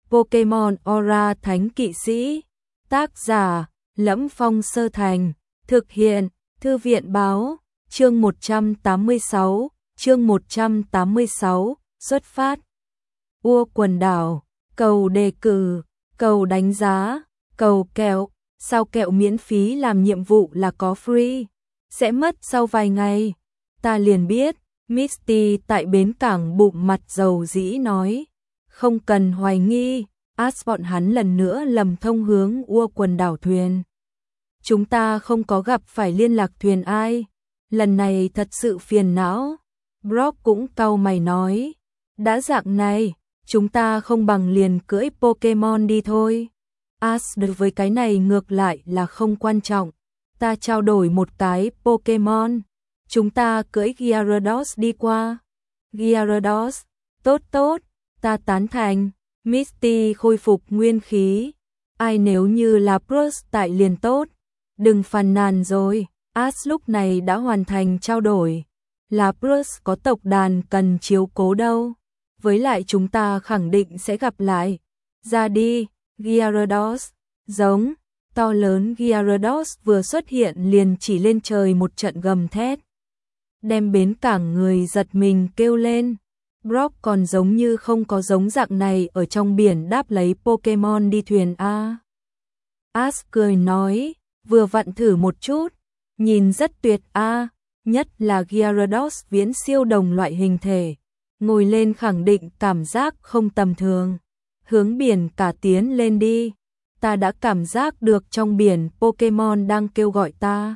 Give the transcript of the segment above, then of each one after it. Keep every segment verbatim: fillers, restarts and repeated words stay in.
Pokemon Aura Thánh Kỵ Sĩ. Tác giả: Lẫm Phong Sơ Thành. Thực hiện: Thư viện báo. Chương một trăm tám mươi sáu. Chương một trăm tám mươi sáu. Xuất phát. Ua quần đảo. Cầu đề cử. Cầu đánh giá. Cầu kẹo. Sao kẹo miễn phí làm nhiệm vụ là có free? Sẽ mất sau vài ngày. Ta liền biết. Misty tại bến cảng bụng mặt dầu dĩ nói. Không cần hoài nghi. Ash bọn hắn lần nữa lầm thông hướng ua quần đảo thuyền. Chúng ta không có gặp phải liên lạc thuyền ai. Lần này thật sự phiền não. Brock cũng cau mày nói. Đã dạng này, chúng ta không bằng liền cưỡi Pokemon đi thôi. Ash đối với cái này ngược lại là không quan trọng. Ta trao đổi một cái Pokemon. Chúng ta cưỡi Gyarados đi qua. Gyarados, tốt tốt, ta tán thành. Misty khôi phục nguyên khí. Ai nếu như là Bruce tại liền tốt. Đừng phàn nàn rồi. Ash lúc này đã hoàn thành trao đổi. Là Bruce có tộc đàn cần chiếu cố đâu. Với lại chúng ta khẳng định sẽ gặp lại. Ra đi, Gyarados. Giống, to lớn Gyarados vừa xuất hiện liền chỉ lên trời một trận gầm thét. Đem bến cảng người giật mình kêu lên. Brock còn giống như không có giống dạng này ở trong biển đáp lấy Pokemon đi thuyền a. Ash cười nói, vừa vặn thử một chút, nhìn rất tuyệt a, nhất là Gyarados viễn siêu đồng loại hình thể, ngồi lên khẳng định cảm giác không tầm thường. Hướng biển cả tiến lên đi, ta đã cảm giác được trong biển Pokemon đang kêu gọi ta.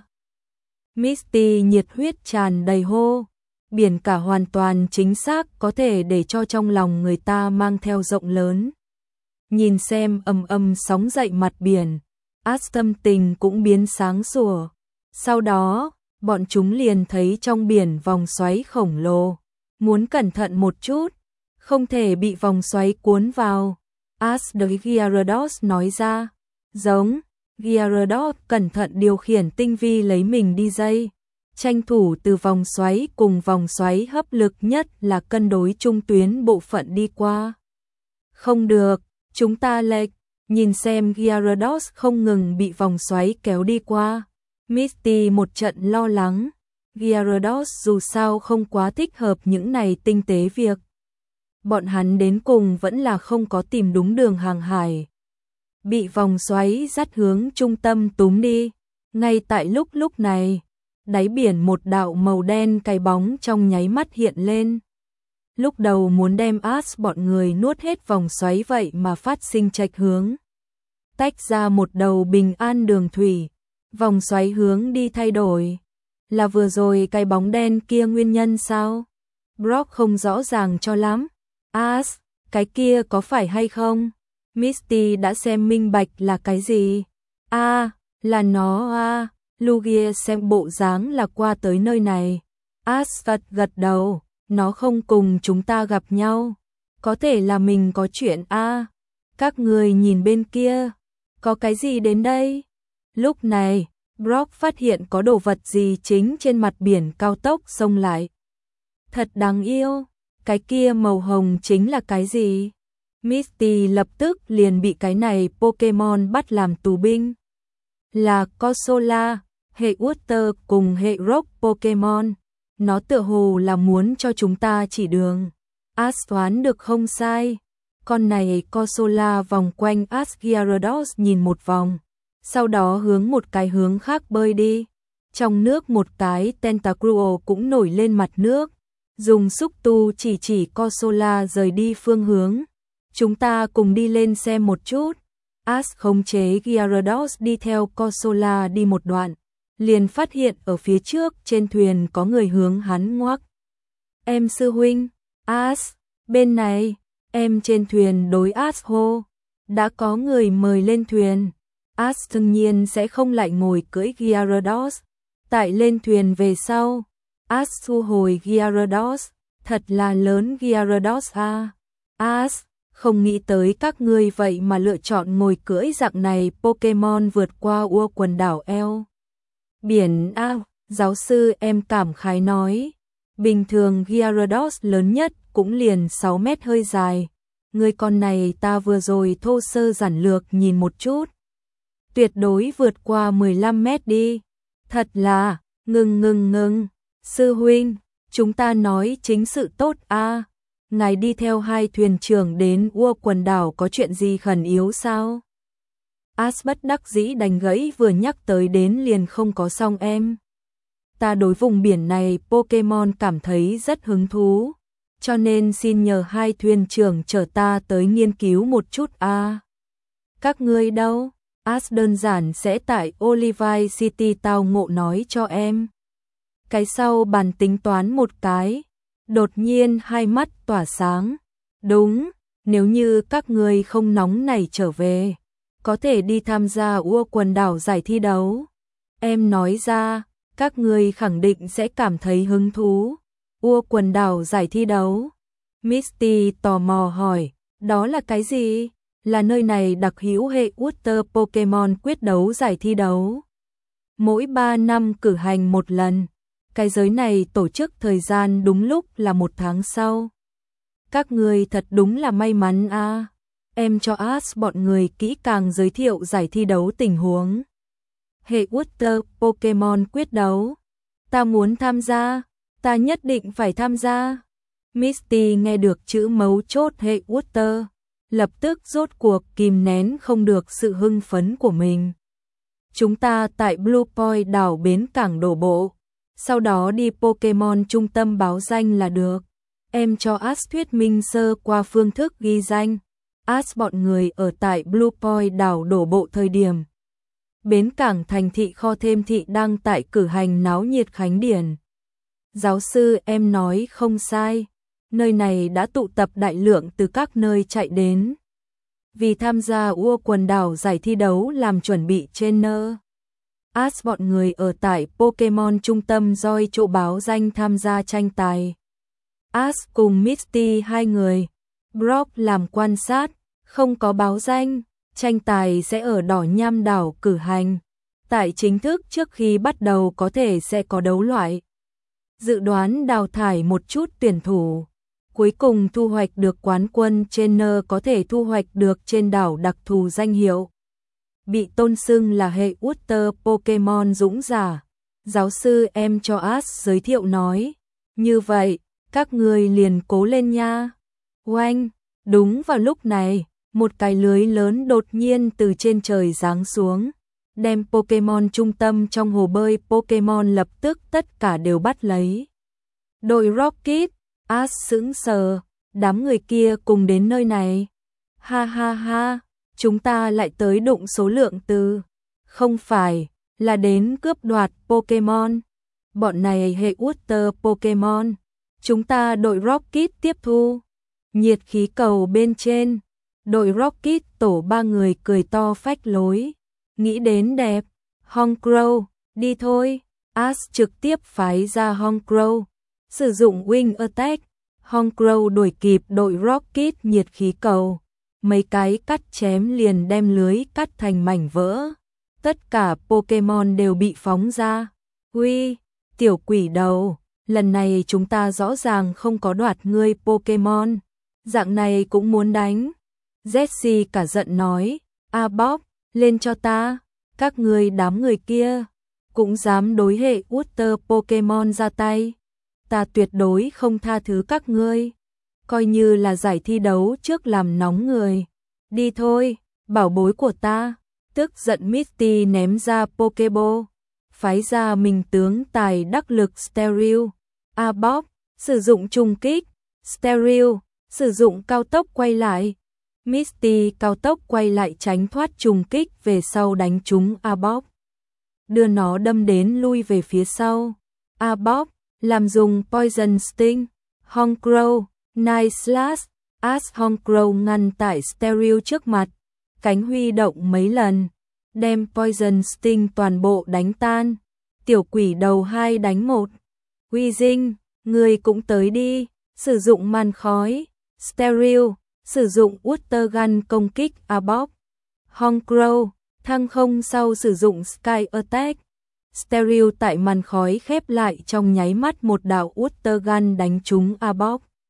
Misty nhiệt huyết tràn đầy hô. Biển cả hoàn toàn chính xác có thể để cho trong lòng người ta mang theo rộng lớn. Nhìn xem ầm ầm sóng dậy mặt biển, Ash tâm tình cũng biến sáng sủa. Sau đó, bọn chúng liền thấy trong biển vòng xoáy khổng lồ. Muốn cẩn thận một chút, không thể bị vòng xoáy cuốn vào. Ash đối Gyarados nói ra. Giống, Gyarados cẩn thận điều khiển tinh vi lấy mình đi dây. Tranh thủ từ vòng xoáy cùng vòng xoáy hấp lực nhất là cân đối trung tuyến bộ phận đi qua. Không được, chúng ta lệch, nhìn xem Gyarados không ngừng bị vòng xoáy kéo đi qua. Misty một trận lo lắng, Gyarados dù sao không quá thích hợp những này tinh tế việc. Bọn hắn đến cùng vẫn là không có tìm đúng đường hàng hải. Bị vòng xoáy dắt hướng trung tâm túm đi, ngay tại lúc lúc này. Đáy biển một đạo màu đen cái bóng trong nháy mắt hiện lên. Lúc đầu muốn đem Ash bọn người nuốt hết vòng xoáy vậy mà phát sinh chệch hướng. Tách ra một đầu bình an đường thủy, vòng xoáy hướng đi thay đổi. Là vừa rồi cái bóng đen kia nguyên nhân sao? Brock không rõ ràng cho lắm. Ash, cái kia có phải hay không? Misty đã xem minh bạch là cái gì? A, à, là nó a. À. Lugia xem bộ dáng là qua tới nơi này. Ash gật gật đầu, nó không cùng chúng ta gặp nhau. Có thể là mình có chuyện a. À, các người nhìn bên kia, có cái gì đến đây? Lúc này, Brock phát hiện có đồ vật gì chính trên mặt biển cao tốc xông lại. Thật đáng yêu, cái kia màu hồng chính là cái gì? Misty lập tức liền bị cái này Pokemon bắt làm tù binh. Là Corsola, hệ Water cùng hệ Rock Pokemon. Nó tựa hồ là muốn cho chúng ta chỉ đường. Ash đoán được không sai. Con này Corsola vòng quanh Ash Gyarados nhìn một vòng. Sau đó hướng một cái hướng khác bơi đi. Trong nước một cái Tentacruel cũng nổi lên mặt nước. Dùng xúc tu chỉ chỉ Corsola rời đi phương hướng. Chúng ta cùng đi lên xem một chút. Ash khống chế Gyarados đi theo Corsola đi một đoạn. Liền phát hiện ở phía trước trên thuyền có người hướng hắn ngoắc. Em sư huynh, Ash, bên này, em trên thuyền đối Ash hô. Đã có người mời lên thuyền. Ash đương nhiên sẽ không lại ngồi cưỡi Gyarados. Tại lên thuyền về sau, Ash thu hồi Gyarados. Thật là lớn Gyarados a. À. Ash, không nghĩ tới các ngươi vậy mà lựa chọn ngồi cưỡi dạng này Pokemon vượt qua ua quần đảo eo. Biển a, à, giáo sư em cảm khái nói. Bình thường Gyarados lớn nhất cũng liền sáu mét hơi dài. Người con này ta vừa rồi thô sơ giản lược nhìn một chút. Tuyệt đối vượt qua mười lăm mét đi. Thật là, ngừng ngừng ngừng, sư huynh, chúng ta nói chính sự tốt a. Ngài đi theo hai thuyền trưởng đến Ua quần đảo có chuyện gì khẩn yếu sao? As bất đắc dĩ đành gãy vừa nhắc tới đến liền không có xong em. Ta đối vùng biển này Pokemon cảm thấy rất hứng thú, cho nên xin nhờ hai thuyền trưởng chở ta tới nghiên cứu một chút a. Các ngươi đâu? As đơn giản sẽ tại Olivine City tao ngộ nói cho em. Cái sau bàn tính toán một cái, đột nhiên hai mắt tỏa sáng. Đúng, nếu như các ngươi không nóng nảy trở về, có thể đi tham gia Ua quần đảo giải thi đấu. Em nói ra, các ngươi khẳng định sẽ cảm thấy hứng thú. Ua quần đảo giải thi đấu. Misty tò mò hỏi, đó là cái gì? Là nơi này đặc hữu hệ Water Pokemon quyết đấu giải thi đấu. Mỗi ba năm cử hành một lần. Cái giới này tổ chức thời gian đúng lúc là một tháng sau. Các người thật đúng là may mắn a. À. Em cho As bọn người kỹ càng giới thiệu giải thi đấu tình huống. Hệ Water Pokemon quyết đấu. Ta muốn tham gia, ta nhất định phải tham gia. Misty nghe được chữ mấu chốt hệ Water, lập tức rốt cuộc kìm nén không được sự hưng phấn của mình. Chúng ta tại Blue Point đảo bến cảng đổ bộ, sau đó đi Pokemon trung tâm báo danh là được. Em cho As thuyết minh sơ qua phương thức ghi danh. As bọn người ở tại Blue Point đảo đổ bộ thời điểm bến cảng thành thị kho thêm thị đang tại cử hành náo nhiệt khánh điển. Giáo sư em nói không sai, nơi này đã tụ tập đại lượng từ các nơi chạy đến. Vì tham gia Ua quần đảo giải thi đấu làm chuẩn bị trên nơ. As bọn người ở tại Pokemon trung tâm Joy chỗ báo danh tham gia tranh tài. As cùng Misty hai người, Brock làm quan sát, không có báo danh. Tranh tài sẽ ở Đỏ Nham đảo cử hành. Tại chính thức trước khi bắt đầu có thể sẽ có đấu loại. Dự đoán đào thải một chút tuyển thủ. Cuối cùng thu hoạch được quán quân trên nơ có thể thu hoạch được trên đảo đặc thù danh hiệu. Bị tôn xưng là hệ Water Pokemon dũng giả. Giáo sư em cho As giới thiệu nói. Như vậy, các người liền cố lên nha. Oanh, đúng vào lúc này. Một cái lưới lớn đột nhiên từ trên trời giáng xuống, đem Pokemon trung tâm trong hồ bơi Pokemon lập tức tất cả đều bắt lấy. Đội Rocket, As sững sờ, đám người kia cùng đến nơi này. Ha ha ha, chúng ta lại tới đụng số lượng từ. Không phải, là đến cướp đoạt Pokemon. Bọn này hệ Water Pokemon. Chúng ta đội Rocket tiếp thu. Nhiệt khí cầu bên trên. Đội Rocket tổ ba người cười to phách lối. Nghĩ đến đẹp. Honchkrow, đi thôi. As trực tiếp phái ra Honchkrow. Sử dụng Wing Attack. Honchkrow đuổi kịp đội Rocket nhiệt khí cầu. Mấy cái cắt chém liền đem lưới cắt thành mảnh vỡ. Tất cả Pokemon đều bị phóng ra. Ui, tiểu quỷ đầu. Lần này chúng ta rõ ràng không có đoạt ngươi Pokemon. Dạng này cũng muốn đánh. Jessie cả giận nói, a Bob, lên cho ta, các ngươi đám người kia, cũng dám đối hệ Water Pokemon ra tay. Ta tuyệt đối không tha thứ các ngươi, coi như là giải thi đấu trước làm nóng người. Đi thôi, bảo bối của ta. Tức giận Misty ném ra Pokeball, phái ra mình tướng tài đắc lực Stereo. A Bob, sử dụng trùng kích, Stereo, sử dụng cao tốc quay lại. Misty cao tốc quay lại tránh thoát trùng kích về sau đánh trúng A Bob. Đưa nó đâm đến lui về phía sau. A Bob, làm dùng Poison Sting. Honchkrow, Night Slash. As Honchkrow ngăn tại Stereo trước mặt. Cánh huy động mấy lần. Đem Poison Sting toàn bộ đánh tan. Tiểu quỷ đầu hai đánh một. Weezing, người cũng tới đi. Sử dụng màn khói. Stereo. Sử dụng Water Gun công kích A Bob. Honchkrow, thăng không sau sử dụng Sky Attack. Stereo tại màn khói khép lại trong nháy mắt một đạo Water Gun đánh trúng A Bob.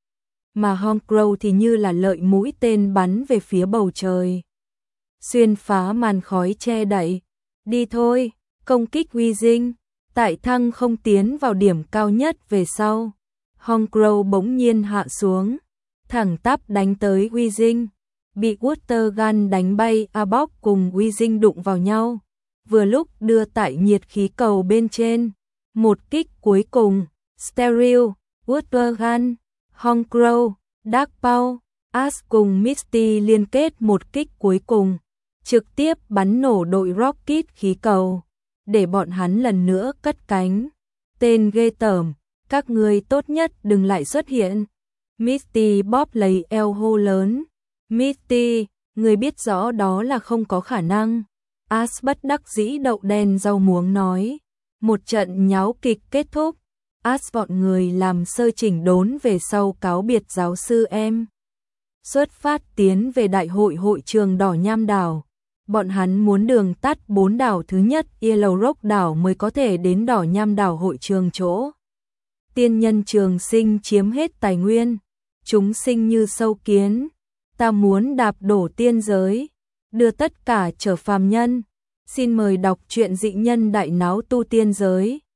mà Hongcrow thì như là lợi mũi tên bắn về phía bầu trời. Xuyên phá màn khói che đậy. Đi thôi, công kích Uy Dinh. Tại thăng không tiến vào điểm cao nhất về sau. Hongcrow bỗng nhiên hạ xuống, thẳng tắp đánh tới Uy Dinh. Bị Water Gun đánh bay, Arbok cùng Uy Dinh đụng vào nhau. Vừa lúc đưa tại nhiệt khí cầu bên trên. Một kích cuối cùng, Stereo, Water Gun, Hongcrow, Dark Paw, Ash cùng Misty liên kết một kích cuối cùng, trực tiếp bắn nổ đội Rocket khí cầu, để bọn hắn lần nữa cất cánh. Tên ghê tởm, các ngươi tốt nhất đừng lại xuất hiện. Misty bóp lấy eo hô lớn. Misty, người biết rõ đó là không có khả năng. Ash bất đắc dĩ đậu đen rau muống nói. Một trận nháo kịch kết thúc. Ash bọn người làm sơ chỉnh đốn về sau cáo biệt giáo sư em. Xuất phát tiến về đại hội hội trường đỏ nham đảo. Bọn hắn muốn đường tắt bốn đảo thứ nhất Yellow Rock đảo mới có thể đến đỏ nham đảo hội trường chỗ. Tiên nhân trường sinh chiếm hết tài nguyên. Chúng sinh như sâu kiến. Ta muốn đạp đổ tiên giới. Đưa tất cả trở phàm nhân. Xin mời đọc truyện Dị Nhân Đại Náo Tu Tiên Giới.